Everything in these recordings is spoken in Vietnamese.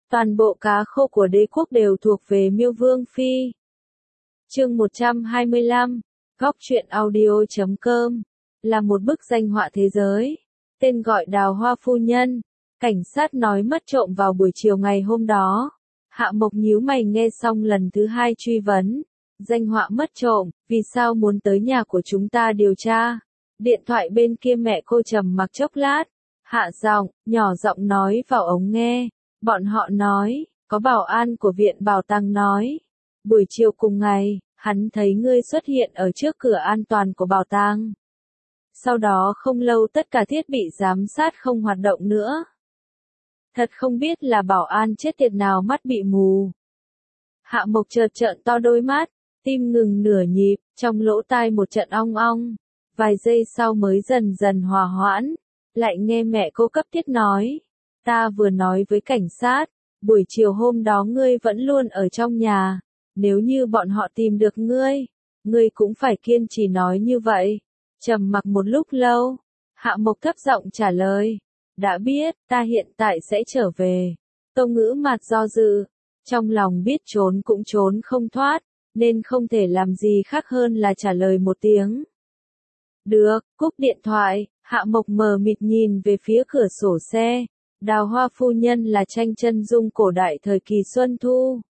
Toàn bộ cá khô của đế quốc đều thuộc về Miêu Vương Phi. Chương 125, Góc truyện audio.com, là một bức danh họa thế giới. Tên gọi Đào Hoa Phu Nhân. Cảnh sát nói mất trộm vào buổi chiều ngày hôm đó. Hạ Mộc nhíu mày nghe xong lần thứ hai truy vấn. Danh họa mất trộm, vì sao muốn tới nhà của chúng ta điều tra? Điện thoại bên kia mẹ cô trầm mặc chốc lát. Hạ giọng, nhỏ giọng nói vào ống nghe. Bọn họ nói, có bảo an của viện bảo tàng nói. Buổi chiều cùng ngày, hắn thấy ngươi xuất hiện ở trước cửa an toàn của bảo tàng. Sau đó không lâu tất cả thiết bị giám sát không hoạt động nữa. Thật không biết là bảo an chết tiệt nào mắt bị mù. Hạ Mộc chợt trợn to đôi mắt, tim ngừng nửa nhịp, trong lỗ tai một trận ong ong. Vài giây sau mới dần dần hòa hoãn, lại nghe mẹ cô cấp thiết nói. Ta vừa nói với cảnh sát, buổi chiều hôm đó ngươi vẫn luôn ở trong nhà. Nếu như bọn họ tìm được ngươi cũng phải kiên trì nói như vậy. Trầm mặc một lúc lâu, Hạ Mộc thấp giọng trả lời. Đã biết, ta hiện tại sẽ trở về. Tô Ngữ mặt do dự, trong lòng biết trốn cũng trốn không thoát, nên không thể làm gì khác hơn là trả lời một tiếng. Được, cúp điện thoại, Hạ Mộc mờ mịt nhìn về phía cửa sổ xe. Đào Hoa Phu Nhân là tranh chân dung cổ đại thời kỳ Xuân Thu.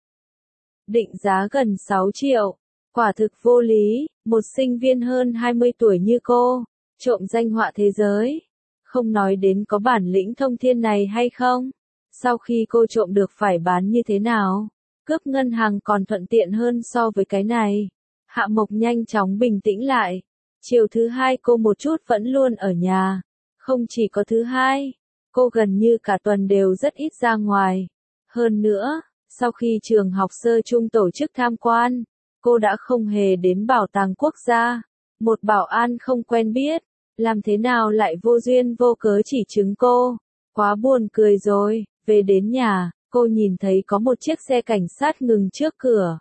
Định giá gần 6 triệu. Quả thực vô lý, một sinh viên hơn 20 tuổi như cô, trộm danh họa thế giới. Không nói đến có bản lĩnh thông thiên này hay không. Sau khi cô trộm được phải bán như thế nào? Cướp ngân hàng còn thuận tiện hơn so với cái này. Hạ Mộc nhanh chóng bình tĩnh lại. Chiều thứ hai cô một chút vẫn luôn ở nhà. Không chỉ có thứ hai, cô gần như cả tuần đều rất ít ra ngoài. Hơn nữa, sau khi trường học sơ trung tổ chức tham quan, cô đã không hề đến bảo tàng quốc gia. Một bảo an không quen biết, làm thế nào lại vô duyên vô cớ chỉ trứng cô. Quá buồn cười rồi. Về đến nhà, cô nhìn thấy có một chiếc xe cảnh sát ngừng trước cửa.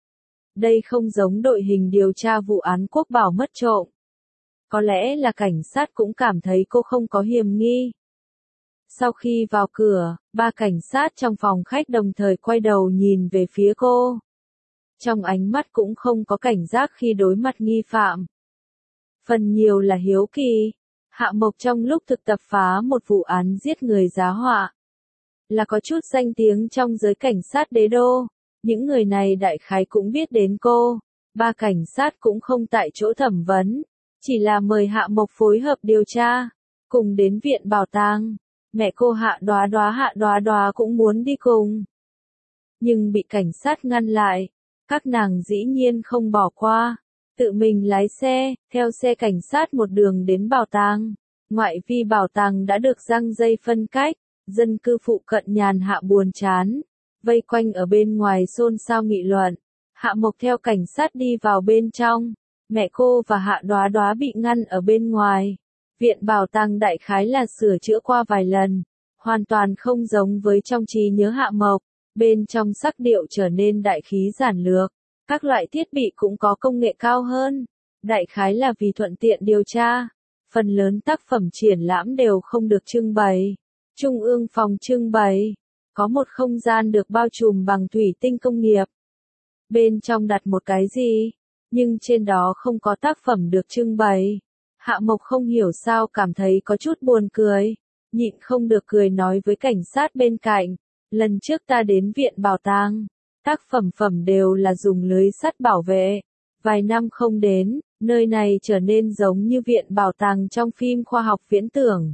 Đây không giống đội hình điều tra vụ án quốc bảo mất trộm. Có lẽ là cảnh sát cũng cảm thấy cô không có hiểm nghi. Sau khi vào cửa, ba cảnh sát trong phòng khách đồng thời quay đầu nhìn về phía cô. Trong ánh mắt cũng không có cảnh giác khi đối mặt nghi phạm. Phần nhiều là hiếu kỳ. Hạ Mộc trong lúc thực tập phá một vụ án giết người giá họa, là có chút danh tiếng trong giới cảnh sát đế đô. Những người này đại khái cũng biết đến cô. Ba cảnh sát cũng không tại chỗ thẩm vấn, chỉ là mời Hạ Mộc phối hợp điều tra, cùng đến viện bảo tàng. Mẹ cô Hạ Đoá Đoá cũng muốn đi cùng, nhưng bị cảnh sát ngăn lại. Các nàng dĩ nhiên không bỏ qua, tự mình lái xe, theo xe cảnh sát một đường đến bảo tàng. Ngoại vi bảo tàng đã được giăng dây phân cách, dân cư phụ cận nhàn hạ buồn chán, vây quanh ở bên ngoài xôn xao nghị luận. Hạ Mộc theo cảnh sát đi vào bên trong, mẹ cô và Hạ Đoá Đoá bị ngăn ở bên ngoài. Viện bảo tàng đại khái là sửa chữa qua vài lần, hoàn toàn không giống với trong trí nhớ Hạ Mộc. Bên trong sắc điệu trở nên đại khí giản lược, các loại thiết bị cũng có công nghệ cao hơn. Đại khái là vì thuận tiện điều tra, phần lớn tác phẩm triển lãm đều không được trưng bày. Trung ương phòng trưng bày, có một không gian được bao trùm bằng thủy tinh công nghiệp. Bên trong đặt một cái gì, nhưng trên đó không có tác phẩm được trưng bày. Hạ Mộc không hiểu sao cảm thấy có chút buồn cười, nhịn không được cười nói với cảnh sát bên cạnh. Lần trước ta đến viện bảo tàng, tác phẩm đều là dùng lưới sắt bảo vệ. Vài năm không đến, nơi này trở nên giống như viện bảo tàng trong phim khoa học viễn tưởng.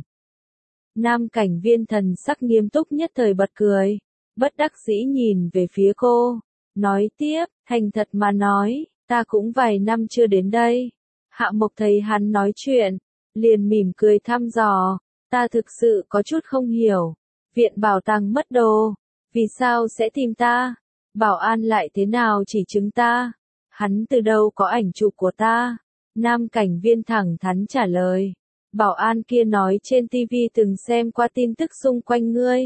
Nam cảnh viên thần sắc nghiêm túc nhất thời bật cười, bất đắc dĩ nhìn về phía cô, nói tiếp, thành thật mà nói, ta cũng vài năm chưa đến đây. Hạ Mộc thấy hắn nói chuyện, liền mỉm cười thăm dò, ta thực sự có chút không hiểu. Viện bảo tàng mất đồ, vì sao sẽ tìm ta? Bảo an lại thế nào chỉ chứng ta? Hắn từ đâu có ảnh chụp của ta? Nam cảnh viên thẳng thắn trả lời. Bảo an kia nói trên TV từng xem qua tin tức xung quanh ngươi.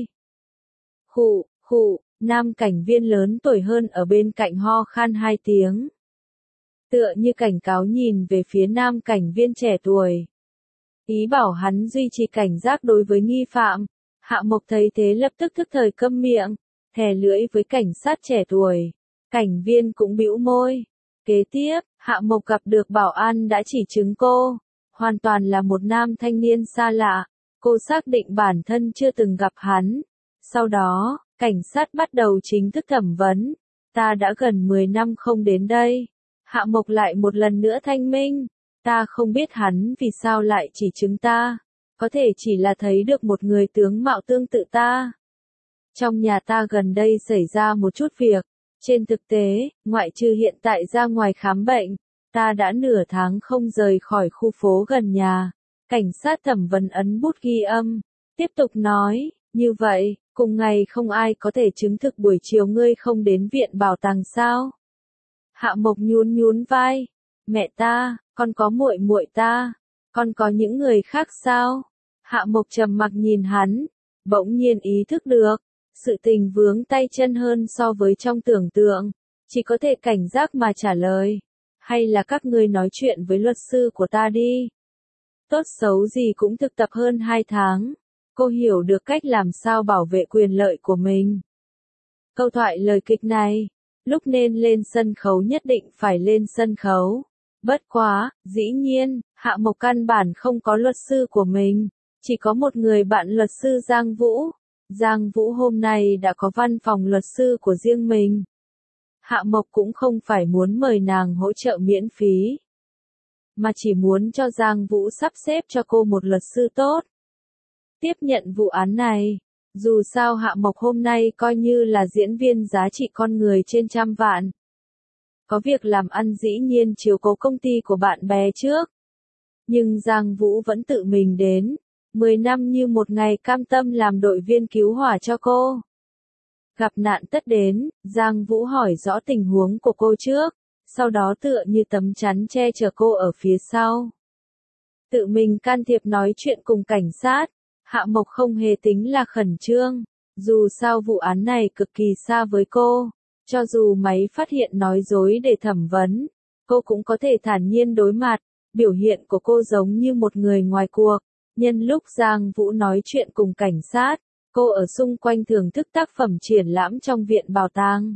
Nam cảnh viên lớn tuổi hơn ở bên cạnh ho khan 2 tiếng. Tựa như cảnh cáo nhìn về phía nam cảnh viên trẻ tuổi. Ý bảo hắn duy trì cảnh giác đối với nghi phạm. Hạ Mộc thấy thế lập tức thức thời câm miệng, thè lưỡi với cảnh sát trẻ tuổi. Cảnh viên cũng bĩu môi. Kế tiếp, Hạ Mộc gặp được bảo an đã chỉ chứng cô. Hoàn toàn là một nam thanh niên xa lạ. Cô xác định bản thân chưa từng gặp hắn. Sau đó, cảnh sát bắt đầu chính thức thẩm vấn. Ta đã gần 10 năm không đến đây. Hạ Mộc lại một lần nữa thanh minh. Ta không biết hắn vì sao lại chỉ chứng ta. Có thể chỉ là thấy được một người tướng mạo tương tự ta. Trong nhà ta gần đây xảy ra một chút việc. Trên thực tế, ngoại trừ hiện tại ra ngoài khám bệnh, ta đã nửa tháng không rời khỏi khu phố gần nhà. Cảnh sát thẩm vấn ấn bút ghi âm. Tiếp tục nói, như vậy, cùng ngày không ai có thể chứng thực buổi chiều ngươi không đến viện bảo tàng sao? Hạ Mộc nhún nhún vai. Mẹ ta, con có muội muội ta, con có những người khác sao? Hạ Mộc trầm mặc nhìn hắn, bỗng nhiên ý thức được, sự tình vướng tay chân hơn so với trong tưởng tượng, chỉ có thể cảnh giác mà trả lời. Hay là các ngươi nói chuyện với luật sư của ta đi. Tốt xấu gì cũng thực tập hơn 2 tháng. Cô hiểu được cách làm sao bảo vệ quyền lợi của mình. Câu thoại lời kịch này, lúc nên lên sân khấu nhất định phải lên sân khấu. Bất quá, dĩ nhiên, Hạ Mộc căn bản không có luật sư của mình, chỉ có một người bạn luật sư Giang Vũ. Giang Vũ hôm nay đã có văn phòng luật sư của riêng mình. Hạ Mộc cũng không phải muốn mời nàng hỗ trợ miễn phí, mà chỉ muốn cho Giang Vũ sắp xếp cho cô một luật sư tốt. Tiếp nhận vụ án này, dù sao Hạ Mộc hôm nay coi như là diễn viên giá trị con người trên 100 vạn. Có việc làm ăn dĩ nhiên chiếu cố công ty của bạn bè trước. Nhưng Giang Vũ vẫn tự mình đến, 10 năm như một ngày cam tâm làm đội viên cứu hỏa cho cô. Gặp nạn tất đến, Giang Vũ hỏi rõ tình huống của cô trước, sau đó tựa như tấm chắn che chở cô ở phía sau. Tự mình can thiệp nói chuyện cùng cảnh sát, Hạ Mộc không hề tính là khẩn trương, dù sao vụ án này cực kỳ xa với cô, cho dù máy phát hiện nói dối để thẩm vấn, cô cũng có thể thản nhiên đối mặt, biểu hiện của cô giống như một người ngoài cuộc. Nhân lúc Giang Vũ nói chuyện cùng cảnh sát, cô ở xung quanh thưởng thức tác phẩm triển lãm trong viện bảo tàng.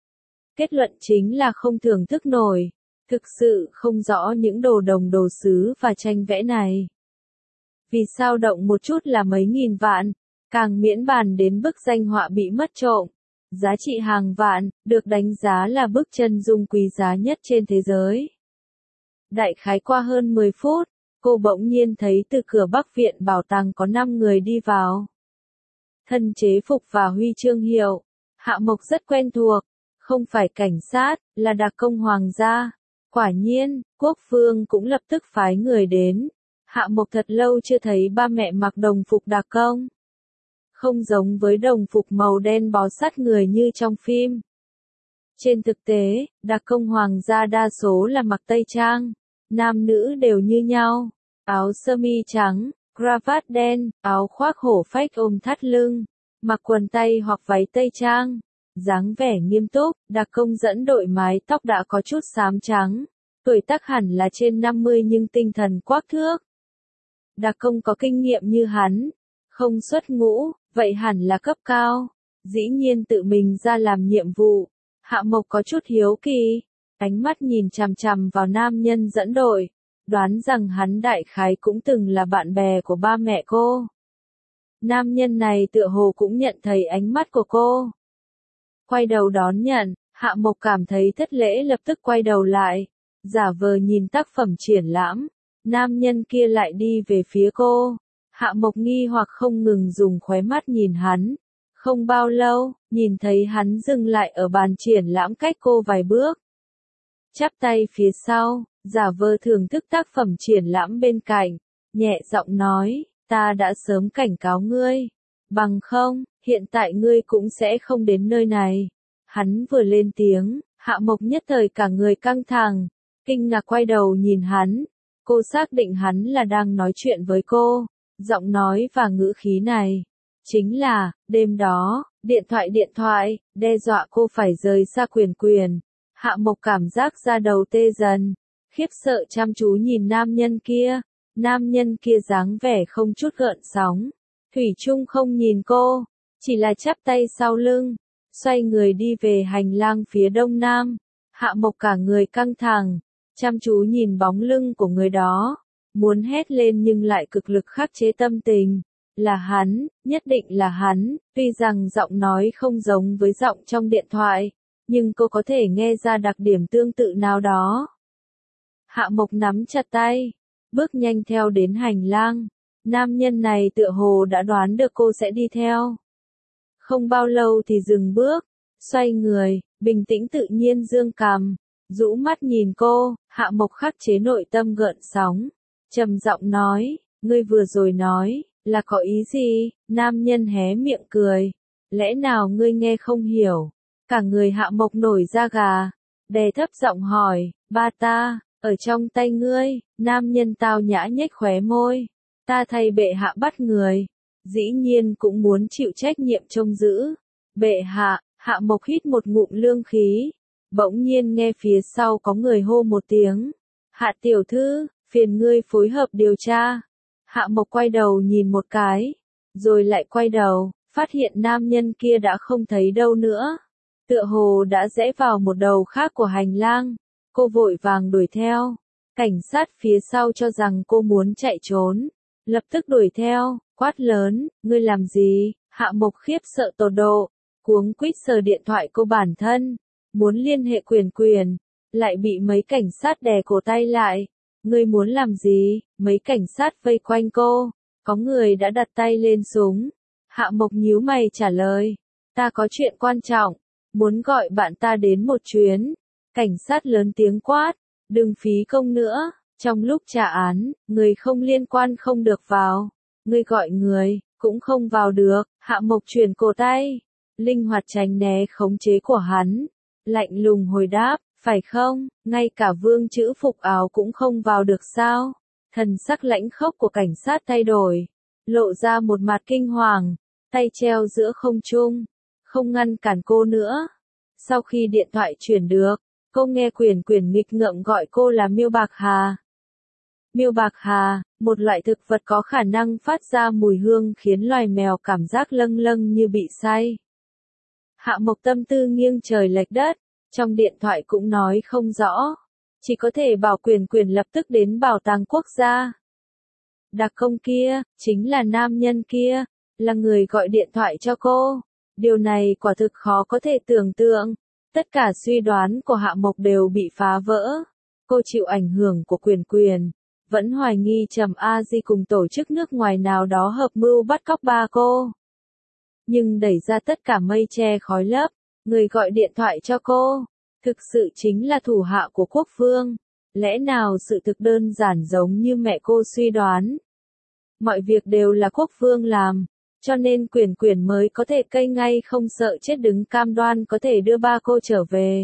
Kết luận chính là không thưởng thức nổi, thực sự không rõ những đồ đồng đồ sứ và tranh vẽ này. Vì sao động một chút là mấy nghìn vạn, càng miễn bàn đến bức danh họa bị mất trộm. Giá trị hàng vạn, được đánh giá là bức chân dung quý giá nhất trên thế giới. Đại khái qua hơn 10 phút, cô bỗng nhiên thấy từ cửa Bắc viện bảo tàng có 5 người đi vào. Thân chế phục và huy chương hiệu. Hạ Mộc rất quen thuộc, không phải cảnh sát, là đặc công hoàng gia. Quả nhiên, quốc vương cũng lập tức phái người đến. Hạ Mộc thật lâu chưa thấy ba mẹ mặc đồng phục đặc công. Không giống với đồng phục màu đen bó sát người như trong phim. Trên thực tế, đặc công hoàng gia đa số là mặc tây trang, nam nữ đều như nhau, áo sơ mi trắng, cravat đen, áo khoác hổ phách ôm thắt lưng, mặc quần tây hoặc váy tây trang, dáng vẻ nghiêm túc, đặc công dẫn đội mái tóc đã có chút xám trắng, tuổi tác hẳn là trên 50 nhưng tinh thần quắc thước. Đặc công có kinh nghiệm như hắn, không xuất ngũ, vậy hẳn là cấp cao, dĩ nhiên tự mình ra làm nhiệm vụ. Hạ Mộc có chút hiếu kỳ, ánh mắt nhìn chằm chằm vào nam nhân dẫn đội, đoán rằng hắn đại khái cũng từng là bạn bè của ba mẹ cô. Nam nhân này tựa hồ cũng nhận thấy ánh mắt của cô. Quay đầu đón nhận, Hạ Mộc cảm thấy thất lễ lập tức quay đầu lại, giả vờ nhìn tác phẩm triển lãm, nam nhân kia lại đi về phía cô. Hạ Mộc nghi hoặc không ngừng dùng khóe mắt nhìn hắn. Không bao lâu, nhìn thấy hắn dừng lại ở bàn triển lãm cách cô vài bước. Chắp tay phía sau, giả vờ thưởng thức tác phẩm triển lãm bên cạnh, nhẹ giọng nói, ta đã sớm cảnh cáo ngươi. Bằng không, hiện tại ngươi cũng sẽ không đến nơi này. Hắn vừa lên tiếng, Hạ Mộc nhất thời cả người căng thẳng, kinh ngạc quay đầu nhìn hắn. Cô xác định hắn là đang nói chuyện với cô, giọng nói và ngữ khí này. Chính là, đêm đó, điện thoại, đe dọa cô phải rời xa quyền. Hạ Mộc cảm giác da đầu tê dần, khiếp sợ chăm chú nhìn nam nhân kia dáng vẻ không chút gợn sóng, thủy chung không nhìn cô, chỉ là chắp tay sau lưng, xoay người đi về hành lang phía đông nam. Hạ Mộc cả người căng thẳng, chăm chú nhìn bóng lưng của người đó, muốn hét lên nhưng lại cực lực khắc chế tâm tình. Là hắn, nhất định là hắn, tuy rằng giọng nói không giống với giọng trong điện thoại, nhưng cô có thể nghe ra đặc điểm tương tự nào đó. Hạ Mộc nắm chặt tay, bước nhanh theo đến hành lang. Nam nhân này tựa hồ đã đoán được cô sẽ đi theo. Không bao lâu thì dừng bước, xoay người, bình tĩnh tự nhiên dương cằm, rũ mắt nhìn cô. Hạ Mộc khắc chế nội tâm gợn sóng, trầm giọng nói, ngươi vừa rồi nói, là có ý gì? Nam nhân hé miệng cười, lẽ nào ngươi nghe không hiểu? Cả người Hạ Mộc nổi da gà, đè thấp giọng hỏi, ba ta, ở trong tay ngươi. Nam nhân tao nhã nhếch khóe môi, ta thay bệ hạ bắt người, dĩ nhiên cũng muốn chịu trách nhiệm trông giữ. Bệ hạ. Hạ Mộc hít một ngụm lương khí, bỗng nhiên nghe phía sau có người hô một tiếng, Hạ tiểu thư, phiền ngươi phối hợp điều tra. Hạ Mộc quay đầu nhìn một cái, rồi lại quay đầu, phát hiện nam nhân kia đã không thấy đâu nữa, tựa hồ đã rẽ vào một đầu khác của hành lang. Cô vội vàng đuổi theo, cảnh sát phía sau cho rằng cô muốn chạy trốn, lập tức đuổi theo, quát lớn, ngươi làm gì? Hạ Mộc khiếp sợ tột độ, cuống quýt sờ điện thoại cô bản thân, muốn liên hệ quyền, lại bị mấy cảnh sát đè cổ tay lại. Ngươi muốn làm gì? Mấy cảnh sát vây quanh cô, có người đã đặt tay lên súng. Hạ Mộc nhíu mày trả lời, ta có chuyện quan trọng, muốn gọi bạn ta đến một chuyến. Cảnh sát lớn tiếng quát, đừng phí công nữa, trong lúc trả án, người không liên quan không được vào. Ngươi gọi người, cũng không vào được. Hạ Mộc chuyển cổ tay, linh hoạt tránh né khống chế của hắn, lạnh lùng hồi đáp, phải không? Ngay cả vương chữ phục áo cũng không vào được sao? Thần sắc lãnh khốc của cảnh sát thay đổi, lộ ra một mặt kinh hoàng, tay treo giữa không trung, không ngăn cản cô nữa. Sau khi điện thoại chuyển được, cô nghe Quyền nghịch ngợm gọi cô là Miêu Bạc Hà. Miêu Bạc Hà, một loại thực vật có khả năng phát ra mùi hương khiến loài mèo cảm giác lâng lâng như bị say. Hạ Mộc tâm tư nghiêng trời lệch đất, trong điện thoại cũng nói không rõ, chỉ có thể bảo Quyền lập tức đến bảo tàng quốc gia. Đặc công kia, chính là nam nhân kia, là người gọi điện thoại cho cô. Điều này quả thực khó có thể tưởng tượng. Tất cả suy đoán của Hạ Mộc đều bị phá vỡ. Cô chịu ảnh hưởng của Quyền, vẫn hoài nghi Trầm A Di cùng tổ chức nước ngoài nào đó hợp mưu bắt cóc ba cô. Nhưng đẩy ra tất cả mây che khói lấp, người gọi điện thoại cho cô, thực sự chính là thủ hạ của Quốc Vương. Lẽ nào sự thực đơn giản giống như mẹ cô suy đoán? Mọi việc đều là Quốc Vương làm, cho nên Quyền mới có thể cây ngay không sợ chết đứng cam đoan có thể đưa ba cô trở về.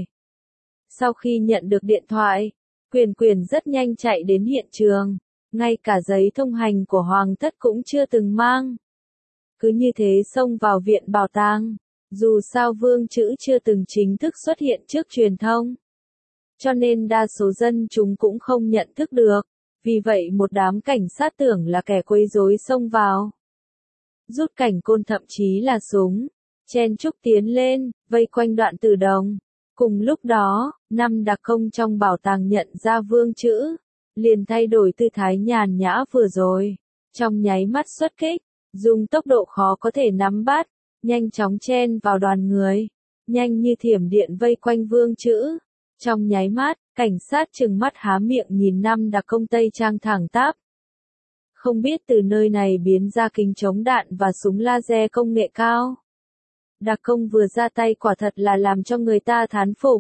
Sau khi nhận được điện thoại, Quyền rất nhanh chạy đến hiện trường, ngay cả giấy thông hành của Hoàng thất cũng chưa từng mang. Cứ như thế xông vào viện bảo tàng, dù sao vương chữ chưa từng chính thức xuất hiện trước truyền thông. Cho nên đa số dân chúng cũng không nhận thức được, vì vậy một đám cảnh sát tưởng là kẻ quấy rối xông vào. Rút cảnh côn thậm chí là súng, chen chúc tiến lên, vây quanh Đoạn Tử Đồng. Cùng lúc đó, 5 đặc công trong bảo tàng nhận ra vương chữ, liền thay đổi tư thái nhàn nhã vừa rồi, trong nháy mắt xuất kích, dùng tốc độ khó có thể nắm bắt, nhanh chóng chen vào đoàn người, nhanh như thiểm điện vây quanh vương chữ. Trong nháy mắt, cảnh sát trừng mắt há miệng nhìn 5 đặc công tây trang thẳng tắp. Không biết từ nơi này biến ra kính chống đạn và súng laser công nghệ cao. Đặc công vừa ra tay quả thật là làm cho người ta thán phục.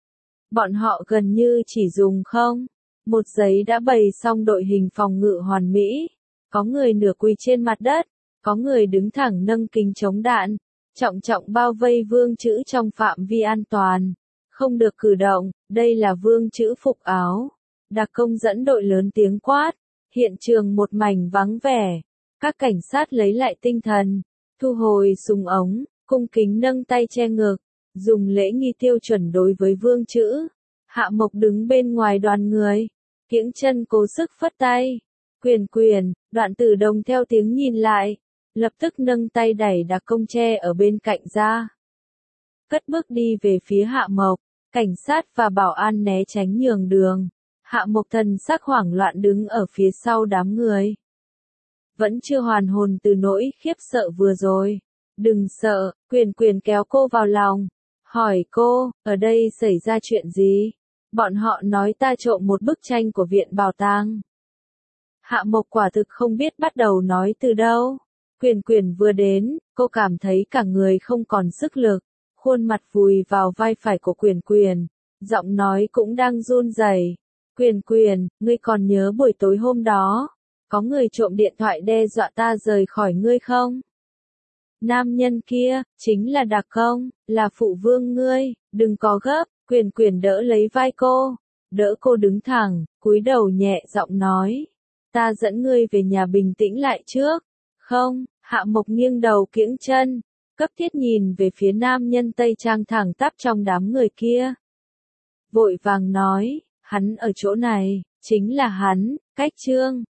Bọn họ gần như chỉ dùng không, một giây đã bày xong đội hình phòng ngự hoàn mỹ. Có người nửa quỳ trên mặt đất, có người đứng thẳng nâng kính chống đạn, trọng trọng bao vây vương chữ trong phạm vi an toàn. Không được cử động, đây là vương chữ phục áo. Đặc công dẫn đội lớn tiếng quát, hiện trường một mảnh vắng vẻ. Các cảnh sát lấy lại tinh thần, thu hồi súng ống, cung kính nâng tay che ngực, dùng lễ nghi tiêu chuẩn đối với vương chữ. Hạ Mộc đứng bên ngoài đoàn người, kiễng chân cố sức phất tay. Quyền, Đoạn Tử Đồng theo tiếng nhìn lại, lập tức nâng tay đẩy đặc công tre ở bên cạnh ra. cất bước đi về phía Hạ Mộc. Cảnh sát và bảo an né tránh nhường đường. Hạ Mộc thần sắc hoảng loạn đứng ở phía sau đám người. Vẫn chưa hoàn hồn từ nỗi khiếp sợ vừa rồi. Đừng sợ, Quyền Quyền kéo cô vào lòng. Hỏi cô, ở đây xảy ra chuyện gì? Bọn họ nói ta trộm một bức tranh của viện bảo tàng. Hạ Mộc quả thực không biết bắt đầu nói từ đâu. Quyền Quyền vừa đến, cô cảm thấy cả người không còn sức lực. Khuôn mặt vùi vào vai phải của Quyền Quyền. Giọng nói cũng đang run rẩy. Quyền Quyền, ngươi còn nhớ buổi tối hôm đó, có người trộm điện thoại đe dọa ta rời khỏi ngươi không? Nam nhân kia, chính là Đạc Công, là phụ vương ngươi, đừng có gấp. Quyền Quyền đỡ lấy vai cô, đỡ cô đứng thẳng, cúi đầu nhẹ giọng nói. Ta dẫn ngươi về nhà bình tĩnh lại trước. Không, Hạ Mộc nghiêng đầu kiễng chân, cấp thiết nhìn về phía nam nhân tây trang thẳng tắp trong đám người kia. Vội vàng nói, hắn ở chỗ này, chính là hắn, Cách Trương.